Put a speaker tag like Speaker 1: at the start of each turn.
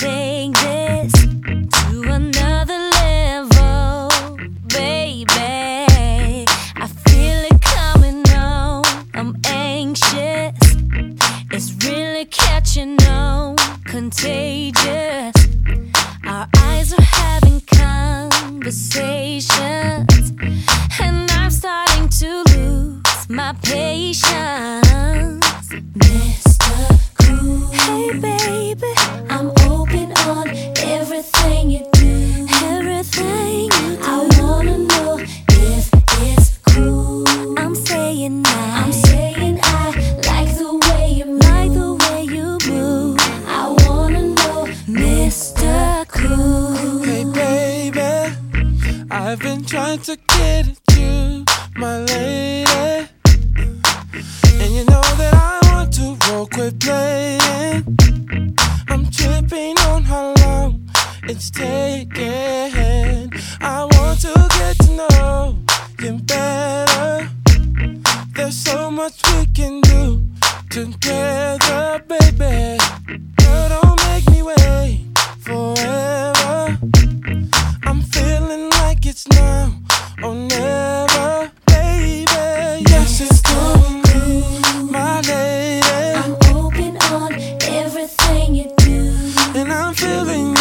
Speaker 1: take this to another level, baby. I feel it coming on. I'm anxious. It's really catching on, contagious. Our eyes are having conversations, and I'm starting to lose my patience. Mr. Cool, hey baby, I'm open on everything you do. Everything you do. I wanna know if it's cool. I'm saying I like the way you move. I wanna know, Mr. Cool.
Speaker 2: Hey baby, I've been trying to get at you, my lady. And you know that I want to roll, quit playing. I'm tripping on how long it's taking. I want to get to know you better. There's so much we can do together, baby. Girl, don't make me wait forever. I'm feeling like it's now or never, baby. Yes, it's cool, my lady.
Speaker 1: I'm open on everything you do,
Speaker 2: and I'm feeling